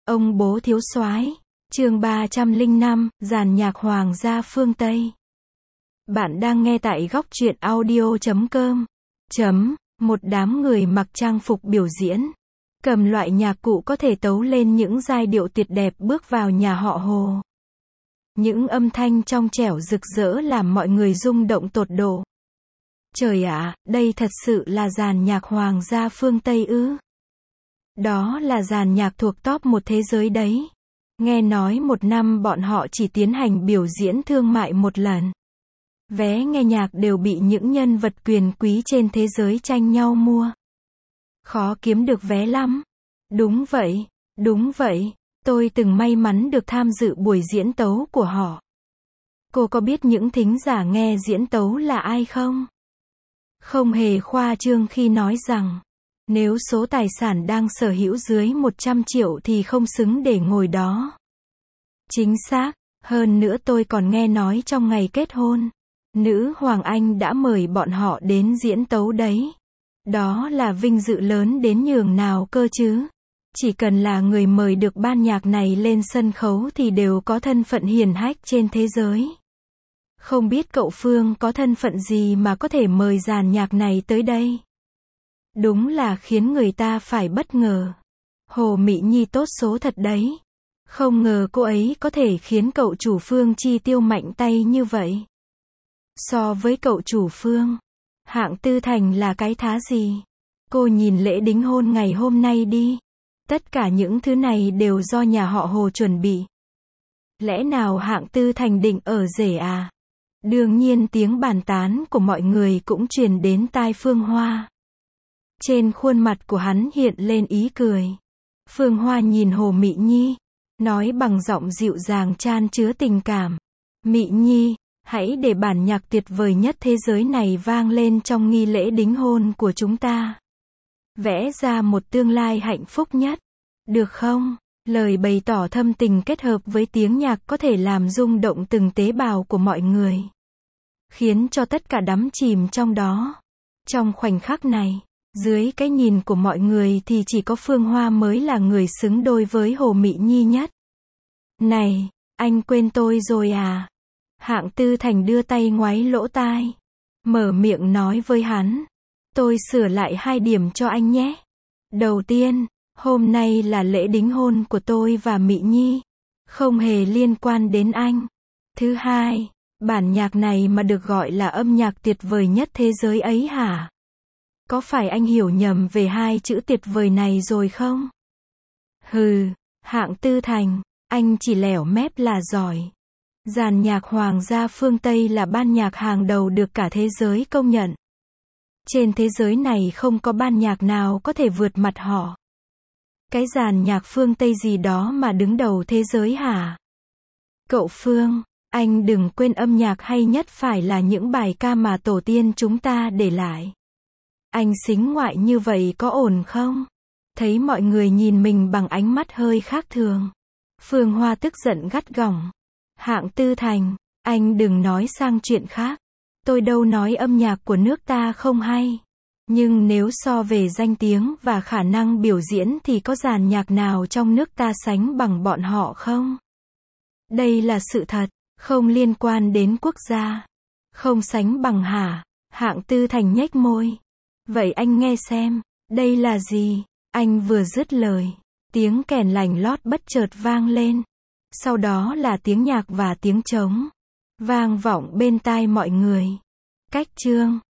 Ông bố thiếu soái. Chương 305, dàn nhạc Hoàng gia phương Tây. Bạn đang nghe tại góc truyện audio.com. Một đám người mặc trang phục biểu diễn, cầm loại nhạc cụ có thể tấu lên những giai điệu tuyệt đẹp bước vào nhà họ Hồ. Những âm thanh trong trẻo rực rỡ làm mọi người rung động tột độ. Trời ạ, đây thật sự là dàn nhạc Hoàng gia phương Tây ư? Đó là dàn nhạc thuộc top 1 thế giới đấy. Nghe nói một năm bọn họ chỉ tiến hành biểu diễn thương mại một lần. Vé nghe nhạc đều bị những nhân vật quyền quý trên thế giới tranh nhau mua. Khó kiếm được vé lắm. Đúng vậy, tôi từng may mắn được tham dự buổi diễn tấu của họ. Cô có biết những thính giả nghe diễn tấu là ai không? Không hề khoa trương khi nói rằng, nếu số tài sản đang sở hữu dưới 100 triệu thì không xứng để ngồi đó. Chính xác, hơn nữa tôi còn nghe nói trong ngày kết hôn, nữ Hoàng Anh đã mời bọn họ đến diễn tấu đấy. Đó là vinh dự lớn đến nhường nào cơ chứ. Chỉ cần là người mời được ban nhạc này lên sân khấu thì đều có thân phận hiển hách trên thế giới. Không biết cậu Phương có thân phận gì mà có thể mời dàn nhạc này tới đây. Đúng là khiến người ta phải bất ngờ. Hồ Mị Nhi tốt số thật đấy. Không ngờ cô ấy có thể khiến cậu chủ Phương chi tiêu mạnh tay như vậy. So với cậu chủ Phương, Hạng Tư Thành là cái thá gì? Cô nhìn lễ đính hôn ngày hôm nay đi. Tất cả những thứ này đều do nhà họ Hồ chuẩn bị. Lẽ nào Hạng Tư Thành định ở rể à? Đương nhiên tiếng bàn tán của mọi người cũng truyền đến tai Phương Hoa. Trên khuôn mặt của hắn hiện lên ý cười. Phương Hoa nhìn Hồ Mị Nhi, nói bằng giọng dịu dàng chan chứa tình cảm. Mị Nhi, hãy để bản nhạc tuyệt vời nhất thế giới này vang lên trong nghi lễ đính hôn của chúng ta. Vẽ ra một tương lai hạnh phúc nhất. Được không? Lời bày tỏ thâm tình kết hợp với tiếng nhạc có thể làm rung động từng tế bào của mọi người. Khiến cho tất cả đắm chìm trong đó. Trong khoảnh khắc này, dưới cái nhìn của mọi người thì chỉ có Phương Hoa mới là người xứng đôi với Hồ Mị Nhi nhất. Này, anh quên tôi rồi à? Hạng Tư Thành đưa tay ngoáy lỗ tai. Mở miệng nói với hắn. Tôi sửa lại 2 điểm cho anh nhé. Đầu tiên, hôm nay là lễ đính hôn của tôi và Mị Nhi. Không hề liên quan đến anh. Thứ hai, bản nhạc này mà được gọi là âm nhạc tuyệt vời nhất thế giới ấy hả? Có phải anh hiểu nhầm về 2 chữ tuyệt vời này rồi không? Hừ, Hạng Tư Thành, anh chỉ lẻo mép là giỏi. Dàn nhạc Hoàng gia phương Tây là ban nhạc hàng đầu được cả thế giới công nhận. Trên thế giới này không có ban nhạc nào có thể vượt mặt họ. Cái dàn nhạc phương Tây gì đó mà đứng đầu thế giới hả? Cậu Phương, anh đừng quên âm nhạc hay nhất phải là những bài ca mà tổ tiên chúng ta để lại. Anh xính ngoại như vậy có ổn không? Thấy mọi người nhìn mình bằng ánh mắt hơi khác thường. Phương Hoa tức giận gắt gỏng. Hạng Tư Thành, anh đừng nói sang chuyện khác. Tôi đâu nói âm nhạc của nước ta không hay. Nhưng nếu so về danh tiếng và khả năng biểu diễn thì có dàn nhạc nào trong nước ta sánh bằng bọn họ không? Đây là sự thật, không liên quan đến quốc gia. Không sánh bằng hả? Hạng Tư Thành nhếch môi. Vậy anh nghe xem, đây là gì? Anh vừa dứt lời, tiếng kèn lành lót bất chợt vang lên. Sau đó là tiếng nhạc và tiếng trống vang vọng bên tai mọi người. Cách chương